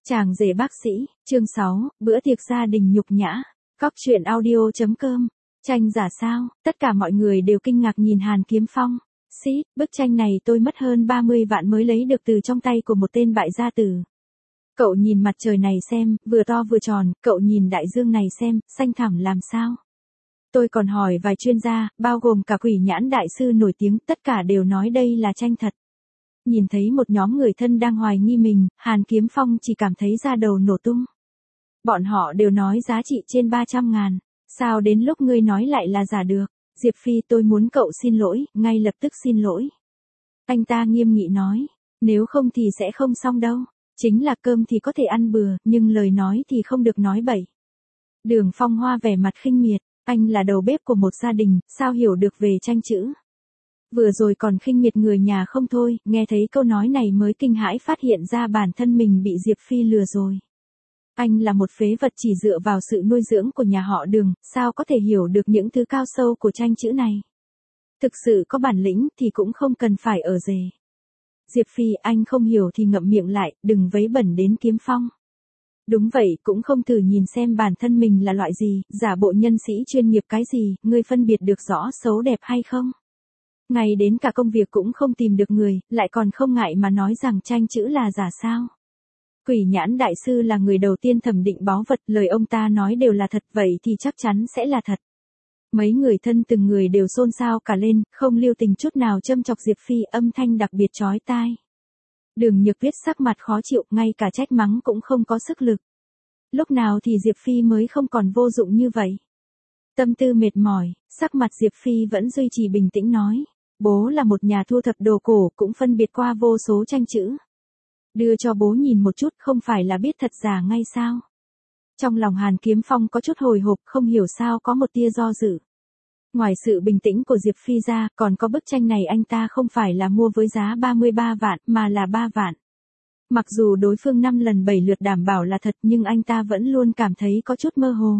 Chàng rể bác sĩ, chương 6, bữa tiệc gia đình nhục nhã. Cóc truyện audio.com. Tranh giả sao? Tất cả mọi người đều kinh ngạc nhìn Hàn Kiếm Phong. Bức tranh này tôi mất hơn 30 vạn mới lấy được từ trong tay của một tên bại gia tử. Cậu nhìn mặt trời này xem, vừa to vừa tròn, cậu nhìn đại dương này xem, xanh thẳm làm sao? Tôi còn hỏi vài chuyên gia, bao gồm cả Quỷ Nhãn đại sư nổi tiếng, tất cả đều nói đây là tranh thật. Nhìn thấy một nhóm người thân đang hoài nghi mình, Hàn Kiếm Phong chỉ cảm thấy da đầu nổ tung. Bọn họ đều nói giá trị trên 300.000, sao đến lúc ngươi nói lại là giả được? Diệp Phi, tôi muốn cậu xin lỗi, ngay lập tức xin lỗi. Anh ta nghiêm nghị nói, nếu không thì sẽ không xong đâu. Chính là cơm thì có thể ăn bừa, nhưng lời nói thì không được nói bậy. Đường Phong Hoa vẻ mặt khinh miệt, anh là đầu bếp của một gia đình, sao hiểu được về tranh chữ? Vừa rồi còn khinh miệt người nhà không thôi, nghe thấy câu nói này mới kinh hãi phát hiện ra bản thân mình bị Diệp Phi lừa rồi. Anh là một phế vật chỉ dựa vào sự nuôi dưỡng của nhà họ Đường, sao có thể hiểu được những thứ cao sâu của tranh chữ này? Thực sự có bản lĩnh thì cũng không cần phải ở rể. Diệp Phi, anh không hiểu thì ngậm miệng lại, đừng vấy bẩn đến Kiếm Phong. Đúng vậy, cũng không thử nhìn xem bản thân mình là loại gì, giả bộ nhân sĩ chuyên nghiệp cái gì, ngươi phân biệt được rõ xấu đẹp hay không? Ngay đến cả công việc cũng không tìm được người, lại còn không ngại mà nói rằng tranh chữ là giả sao. Quỷ Nhãn đại sư là người đầu tiên thẩm định báu vật, lời ông ta nói đều là thật, vậy thì chắc chắn sẽ là thật. Mấy người thân từng người đều xôn xao cả lên, không lưu tình chút nào châm chọc Diệp Phi, âm thanh đặc biệt chói tai. Đường Nhược Tuyết sắc mặt khó chịu, ngay cả trách mắng cũng không có sức lực. Lúc nào thì Diệp Phi mới không còn vô dụng như vậy? Tâm tư mệt mỏi, sắc mặt Diệp Phi vẫn duy trì bình tĩnh nói. Bố là một nhà thu thập đồ cổ, cũng phân biệt qua vô số tranh chữ. Đưa cho bố nhìn một chút, không phải là biết thật giả ngay sao? Trong lòng Hàn Kiếm Phong có chút hồi hộp, không hiểu sao có một tia do dự. Ngoài sự bình tĩnh của Diệp Phi ra, còn có bức tranh này anh ta không phải là mua với giá 33 vạn, mà là 3 vạn. Mặc dù đối phương 5 lần 7 lượt đảm bảo là thật, nhưng anh ta vẫn luôn cảm thấy có chút mơ hồ.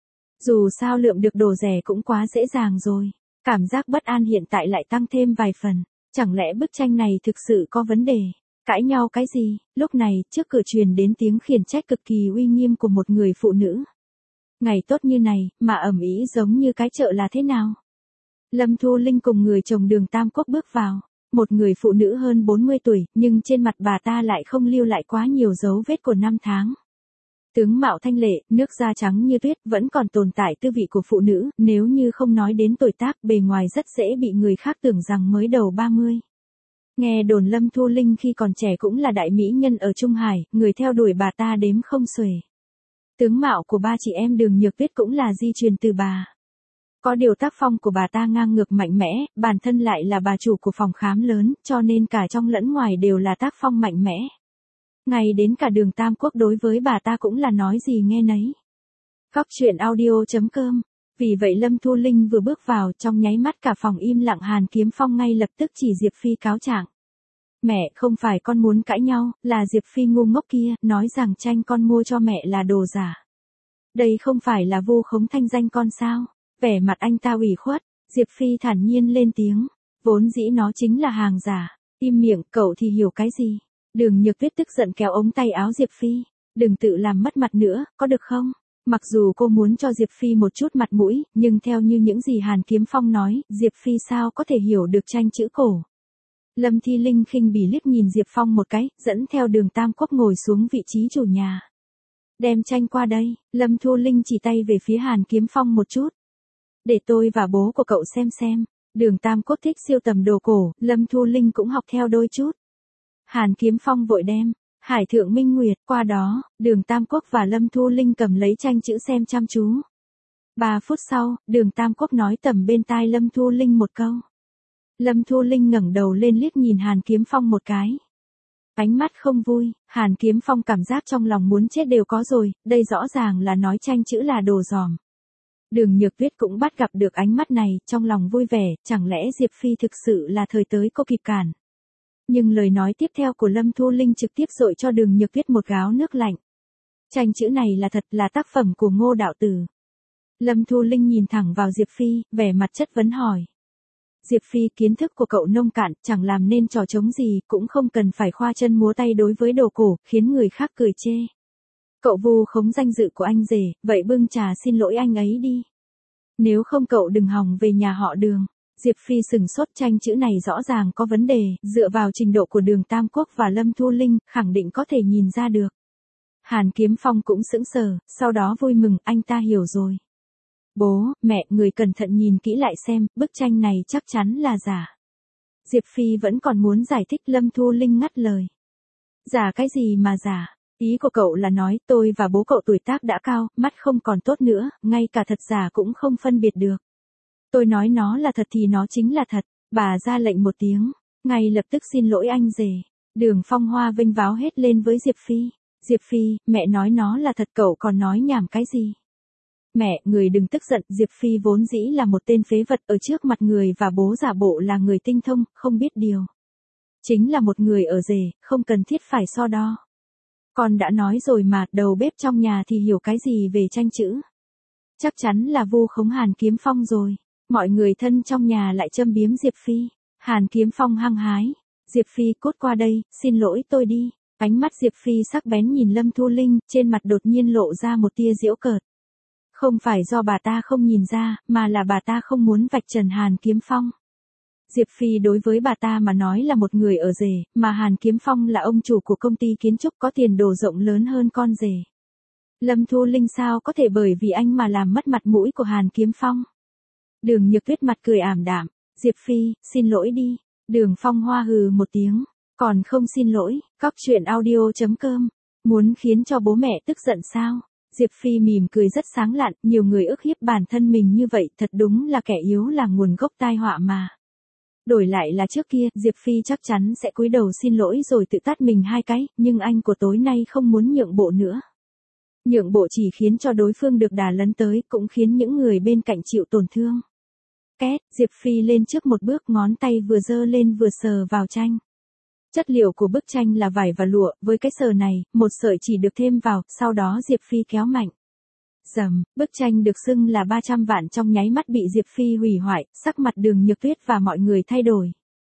Dù sao lượm được đồ rẻ cũng quá dễ dàng rồi. Cảm giác bất an hiện tại lại tăng thêm vài phần. Chẳng lẽ bức tranh này thực sự có vấn đề? Cãi nhau cái gì? Lúc này, trước cửa truyền đến tiếng khiển trách cực kỳ uy nghiêm của một người phụ nữ. Ngày tốt như này, mà ầm ĩ giống như cái chợ là thế nào? Lâm Thu Linh cùng người chồng Đường Tam Quốc bước vào. Một người phụ nữ hơn 40 tuổi, nhưng trên mặt bà ta lại không lưu lại quá nhiều dấu vết của năm tháng. Tướng mạo thanh lệ, nước da trắng như tuyết, vẫn còn tồn tại tư vị của phụ nữ, nếu như không nói đến tuổi tác, bề ngoài rất dễ bị người khác tưởng rằng mới đầu 30. Nghe đồn Lâm Thu Linh khi còn trẻ cũng là đại mỹ nhân ở Trung Hải, người theo đuổi bà ta đếm không xuể. Tướng mạo của ba chị em Đường Nhược Tuyết cũng là di truyền từ bà. Có điều tác phong của bà ta ngang ngược mạnh mẽ, bản thân lại là bà chủ của phòng khám lớn, cho nên cả trong lẫn ngoài đều là tác phong mạnh mẽ. Ngay đến cả Đường Tam Quốc đối với bà ta cũng là nói gì nghe nấy. Cóc truyện audio.com. Vì vậy Lâm Thu Linh vừa bước vào, trong nháy mắt cả phòng im lặng. Hàn Kiếm Phong ngay lập tức chỉ Diệp Phi cáo trạng. Mẹ, không phải con muốn cãi nhau, là Diệp Phi ngu ngốc kia, nói rằng tranh con mua cho mẹ là đồ giả. Đây không phải là vu khống thanh danh con sao? Vẻ mặt anh ta ủy khuất, Diệp Phi thản nhiên lên tiếng. Vốn dĩ nó chính là hàng giả. Im miệng, cậu thì hiểu cái gì? Đường Nhược Tuyết tức giận kéo ống tay áo Diệp Phi. Đừng tự làm mất mặt nữa, có được không? Mặc dù cô muốn cho Diệp Phi một chút mặt mũi, nhưng theo như những gì Hàn Kiếm Phong nói, Diệp Phi sao có thể hiểu được tranh chữ cổ. Lâm Thi Linh khinh bỉ liếc nhìn Diệp Phong một cái, dẫn theo Đường Tam Quốc ngồi xuống vị trí chủ nhà. Đem tranh qua đây, Lâm Thu Linh chỉ tay về phía Hàn Kiếm Phong một chút. Để tôi và bố của cậu xem. Đường Tam Quốc thích siêu tầm đồ cổ, Lâm Thu Linh cũng học theo đôi chút. Hàn Kiếm Phong vội đem Hải Thượng Minh Nguyệt, qua đó, Đường Tam Quốc và Lâm Thu Linh cầm lấy tranh chữ xem chăm chú. 3 phút sau, Đường Tam Quốc nói tầm bên tai Lâm Thu Linh một câu. Lâm Thu Linh ngẩng đầu lên liếc nhìn Hàn Kiếm Phong một cái. Ánh mắt không vui, Hàn Kiếm Phong cảm giác trong lòng muốn chết đều có rồi, đây rõ ràng là nói tranh chữ là đồ giòm. Đường Nhược Tuyết cũng bắt gặp được ánh mắt này, trong lòng vui vẻ, chẳng lẽ Diệp Phi thực sự là thời tới cô kịp cản. Nhưng lời nói tiếp theo của Lâm Thu Linh trực tiếp dội cho Đường Nhược Tuyết một gáo nước lạnh. Tranh chữ này là thật, là tác phẩm của Ngô đạo tử. Lâm Thu Linh nhìn thẳng vào Diệp Phi, vẻ mặt chất vấn hỏi. Diệp Phi, kiến thức của cậu nông cạn, chẳng làm nên trò trống gì, cũng không cần phải khoa chân múa tay đối với đồ cổ, khiến người khác cười chê. Cậu vu khống danh dự của anh rể, vậy bưng trà xin lỗi anh ấy đi. Nếu không cậu đừng hòng về nhà họ Đường. Diệp Phi sừng sốt, tranh chữ này rõ ràng có vấn đề, dựa vào trình độ của Đường Tam Quốc và Lâm Thu Linh, khẳng định có thể nhìn ra được. Hàn Kiếm Phong cũng sững sờ, sau đó vui mừng, anh ta hiểu rồi. Bố, mẹ, người cẩn thận nhìn kỹ lại xem, bức tranh này chắc chắn là giả. Diệp Phi vẫn còn muốn giải thích, Lâm Thu Linh ngắt lời. Giả cái gì mà giả? Ý của cậu là nói tôi và bố cậu tuổi tác đã cao, mắt không còn tốt nữa, ngay cả thật giả cũng không phân biệt được. Tôi nói nó là thật thì nó chính là thật. Bà ra lệnh một tiếng, ngay lập tức xin lỗi anh rể. Đường Phong Hoa vênh váo hết lên với Diệp Phi. Diệp Phi, mẹ nói nó là thật, cậu còn nói nhảm cái gì? Mẹ, người đừng tức giận, Diệp Phi vốn dĩ là một tên phế vật, ở trước mặt người và bố giả bộ là người tinh thông, không biết điều. Chính là một người ở rể, không cần thiết phải so đo. Con đã nói rồi mà, đầu bếp trong nhà thì hiểu cái gì về tranh chữ. Chắc chắn là vu khống Hàn Kiếm Phong rồi. Mọi người thân trong nhà lại châm biếm Diệp Phi. Hàn Kiếm Phong hăng hái. Diệp Phi, cút qua đây, xin lỗi tôi đi. Ánh mắt Diệp Phi sắc bén nhìn Lâm Thu Linh, trên mặt đột nhiên lộ ra một tia giễu cợt. Không phải do bà ta không nhìn ra, mà là bà ta không muốn vạch trần Hàn Kiếm Phong. Diệp Phi đối với bà ta mà nói là một người ở rể, mà Hàn Kiếm Phong là ông chủ của công ty kiến trúc có tiền đồ rộng lớn hơn con rể. Lâm Thu Linh sao có thể bởi vì anh mà làm mất mặt mũi của Hàn Kiếm Phong. Đường Nhược Tuyết mặt cười ảm đạm. Diệp Phi, xin lỗi đi. Đường Phong Hoa hừ một tiếng. Còn không xin lỗi. Cóc truyện audio.com. Muốn khiến cho bố mẹ tức giận sao? Diệp Phi mỉm cười rất sáng lạn. Nhiều người ức hiếp bản thân mình như vậy, thật đúng là kẻ yếu là nguồn gốc tai họa mà. Đổi lại là trước kia, Diệp Phi chắc chắn sẽ cúi đầu xin lỗi rồi tự tát mình 2 cái, nhưng anh của tối nay không muốn nhượng bộ nữa. Nhượng bộ chỉ khiến cho đối phương được đà lấn tới, cũng khiến những người bên cạnh chịu tổn thương. Két, Diệp Phi lên trước một bước, ngón tay vừa giơ lên vừa sờ vào tranh. Chất liệu của bức tranh là vải và lụa, với cái sờ này, một sợi chỉ được thêm vào, sau đó Diệp Phi kéo mạnh. Rầm, bức tranh được xưng là 300 vạn trong nháy mắt bị Diệp Phi hủy hoại, sắc mặt Đường Nhược Tuyết và mọi người thay đổi.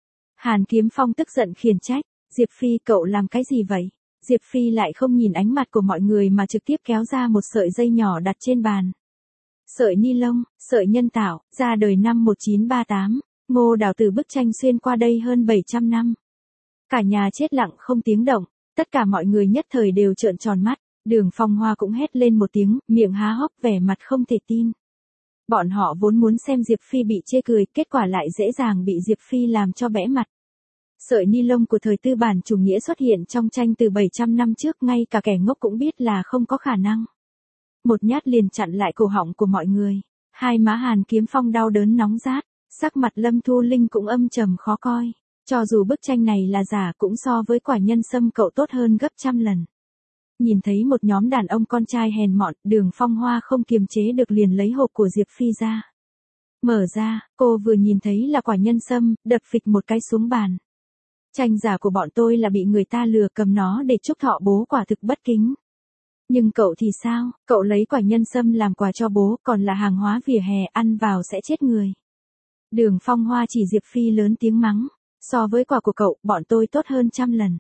Hàn Kiếm Phong tức giận khiển trách, Diệp Phi, cậu làm cái gì vậy? Diệp Phi lại không nhìn ánh mặt của mọi người mà trực tiếp kéo ra một sợi dây nhỏ đặt trên bàn. Sợi ni lông, sợi nhân tạo, ra đời năm 1938, Ngô Đào từ bức tranh xuyên qua đây hơn 700 năm. Cả nhà chết lặng không tiếng động, tất cả mọi người nhất thời đều trợn tròn mắt. Đường Phong Hoa cũng hét lên một tiếng, miệng há hốc vẻ mặt không thể tin. Bọn họ vốn muốn xem Diệp Phi bị chê cười, kết quả lại dễ dàng bị Diệp Phi làm cho bẽ mặt. Sợi ni lông của thời tư bản chủ nghĩa xuất hiện trong tranh từ 700 năm trước, ngay cả kẻ ngốc cũng biết là không có khả năng. Một nhát liền chặn lại cổ họng của mọi người. Hai má Hàn Kiếm Phong đau đớn nóng rát, sắc mặt Lâm Thu Linh cũng âm trầm khó coi. Cho dù bức tranh này là giả cũng so với quả nhân sâm cậu tốt hơn gấp trăm lần. Nhìn thấy một nhóm đàn ông con trai hèn mọn, Đường Phong Hoa không kiềm chế được liền lấy hộp của Diệp Phi ra. Mở ra, cô vừa nhìn thấy là quả nhân sâm, đập phịch một cái xuống bàn. Tranh giả của bọn tôi là bị người ta lừa, cầm nó để chúc thọ bố, quả thực bất kính. Nhưng cậu thì sao, cậu lấy quả nhân sâm làm quà cho bố, còn là hàng hóa vỉa hè, ăn vào sẽ chết người. Đường Phong Hoa chỉ Diệp Phi lớn tiếng mắng, so với quà của cậu, bọn tôi tốt hơn trăm lần.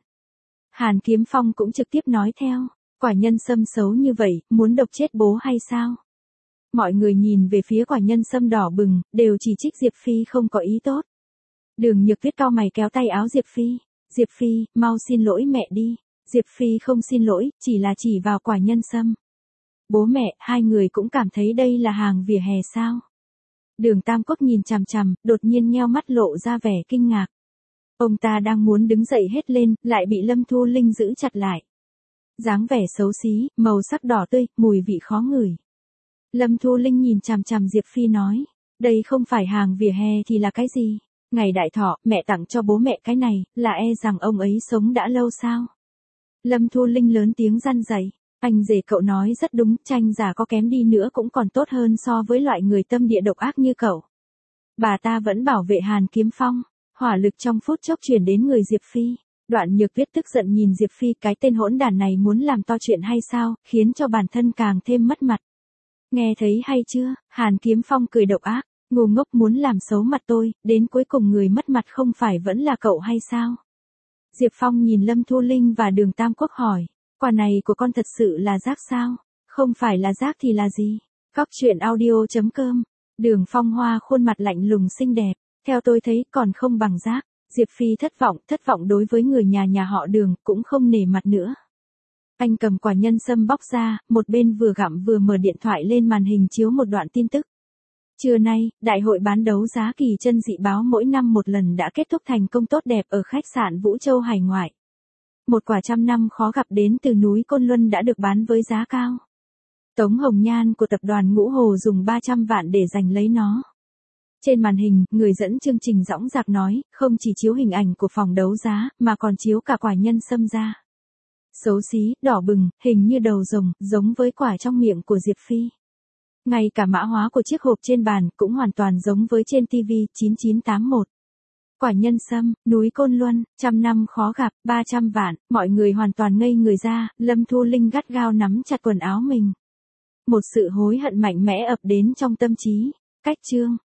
Hàn Kiếm Phong cũng trực tiếp nói theo, quả nhân sâm xấu như vậy, muốn độc chết bố hay sao? Mọi người nhìn về phía quả nhân sâm đỏ bừng, đều chỉ trích Diệp Phi không có ý tốt. Đường Nhược Tuyết cau mày kéo tay áo Diệp Phi. Diệp Phi, mau xin lỗi mẹ đi. Diệp Phi không xin lỗi, chỉ là chỉ vào quả nhân sâm. Bố mẹ, hai người cũng cảm thấy đây là hàng vỉa hè sao? Đường Tam Quốc nhìn chằm chằm, đột nhiên nheo mắt lộ ra vẻ kinh ngạc. Ông ta đang muốn đứng dậy hết lên, lại bị Lâm Thu Linh giữ chặt lại. Dáng vẻ xấu xí, màu sắc đỏ tươi, mùi vị khó ngửi. Lâm Thu Linh nhìn chằm chằm Diệp Phi nói, đây không phải hàng vỉa hè thì là cái gì? Ngày đại thọ, mẹ tặng cho bố mẹ cái này, là e rằng ông ấy sống đã lâu sao? Lâm Thu Linh lớn tiếng răn dậy, anh rể cậu nói rất đúng, tranh giả có kém đi nữa cũng còn tốt hơn so với loại người tâm địa độc ác như cậu. Bà ta vẫn bảo vệ Hàn Kiếm Phong, hỏa lực trong phút chốc truyền đến người Diệp Phi. Đoạn Nhược Tuyết tức giận nhìn Diệp Phi, cái tên hỗn đản này muốn làm to chuyện hay sao, khiến cho bản thân càng thêm mất mặt. Nghe thấy hay chưa? Hàn Kiếm Phong cười độc ác, Ngu ngốc muốn làm xấu mặt tôi, đến cuối cùng người mất mặt không phải vẫn là cậu hay sao? Diệp Phong nhìn Lâm Thu Linh và Đường Tam Quốc hỏi, quả này của con thật sự là rác sao? Không phải là rác thì là gì? Cóc truyện audio.com. Đường Phong Hoa khuôn mặt lạnh lùng xinh đẹp, theo tôi thấy còn không bằng rác. Diệp Phi thất vọng đối với người nhà họ Đường, cũng không nể mặt nữa. Anh cầm quả nhân sâm bóc ra, một bên vừa gặm vừa mở điện thoại lên màn hình chiếu một đoạn tin tức. Trưa nay, đại hội bán đấu giá kỳ chân dị báo mỗi năm một lần đã kết thúc thành công tốt đẹp ở khách sạn Vũ Châu hải ngoại. Một quả trăm năm khó gặp đến từ núi Côn Luân đã được bán với giá cao. Tống Hồng Nhan của tập đoàn Ngũ Hồ dùng 300 vạn để giành lấy nó. Trên màn hình, người dẫn chương trình dõng dạc nói, không chỉ chiếu hình ảnh của phòng đấu giá, mà còn chiếu cả quả nhân sâm ra. Xấu xí, đỏ bừng, hình như đầu rồng, giống với quả trong miệng của Diệp Phi. Ngay cả mã hóa của chiếc hộp trên bàn cũng hoàn toàn giống với trên TV 9981. Quả nhân sâm, núi Côn Luân, trăm năm khó gặp, 300 vạn, mọi người hoàn toàn ngây người ra, Lâm Thu Linh gắt gao nắm chặt quần áo mình. Một sự hối hận mạnh mẽ ập đến trong tâm trí. Cách chương.